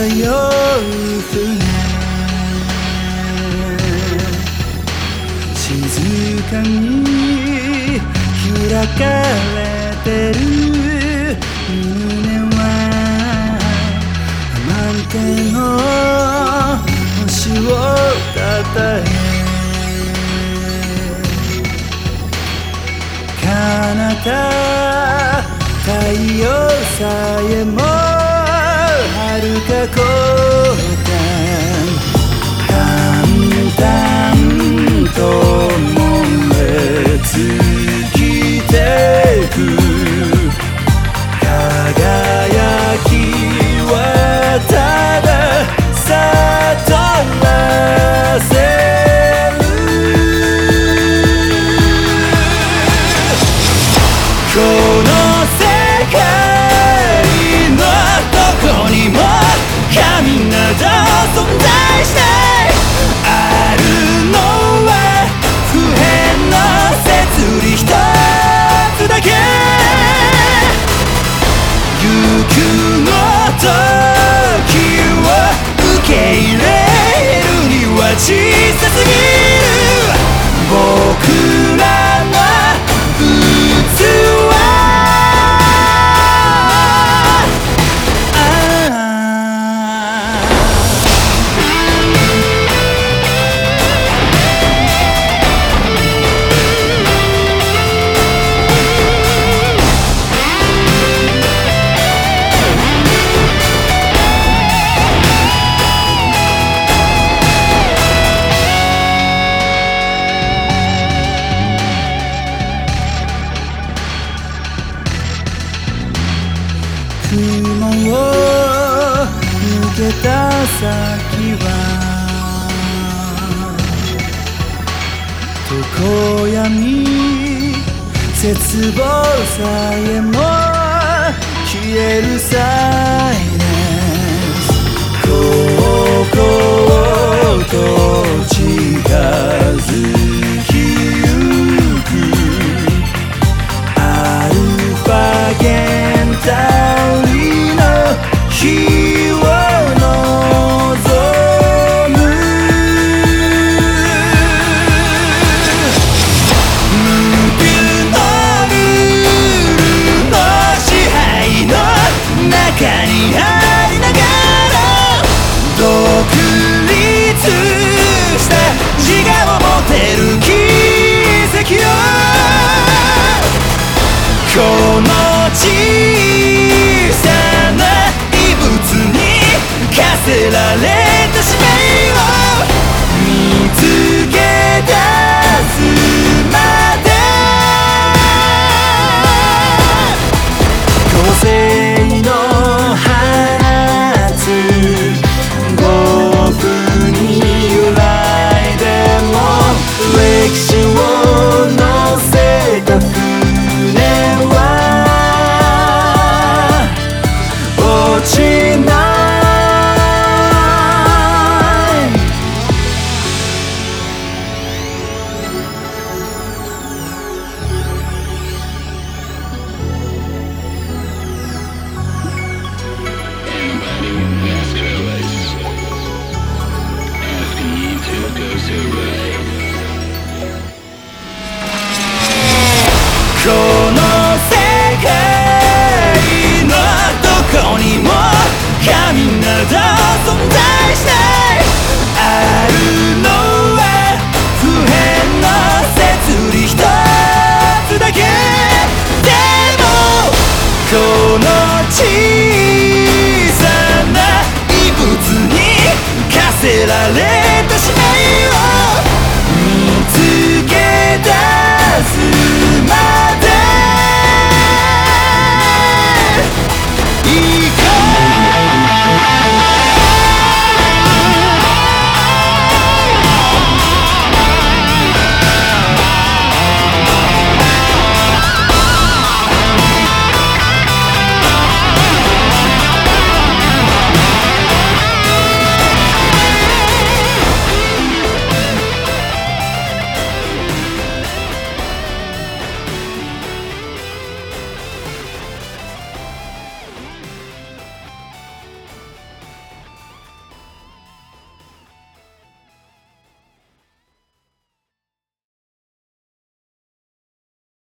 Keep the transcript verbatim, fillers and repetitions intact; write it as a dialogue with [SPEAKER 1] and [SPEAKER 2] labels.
[SPEAKER 1] 漂う船静かに開かれてる胸は満天の星をたたえ彼方太陽さえも遥か高端淡々と燃え尽きてく輝きはただ悟らせるこの世界のどこにも神など存在しないあるのは不変の摂理一つだけ行くごときを受け入れるには小さすぎる僕らの器雲を抜けた先は常闇絶望さえも消えるサイレンスこうと近づきゆくアルファゲンタリの日を望む無ビのルールの支配の中にありながら独立した自我を持てる奇跡をこの小さな異物に課せられた使命を見つけ出すまで個性の放つ暴風に揺らいでも歴史を乗せた船は落ちないこの世界のどこにも神など存在しないあるのは不変の摂理一つだけでもこの小さな異物に課せられた使命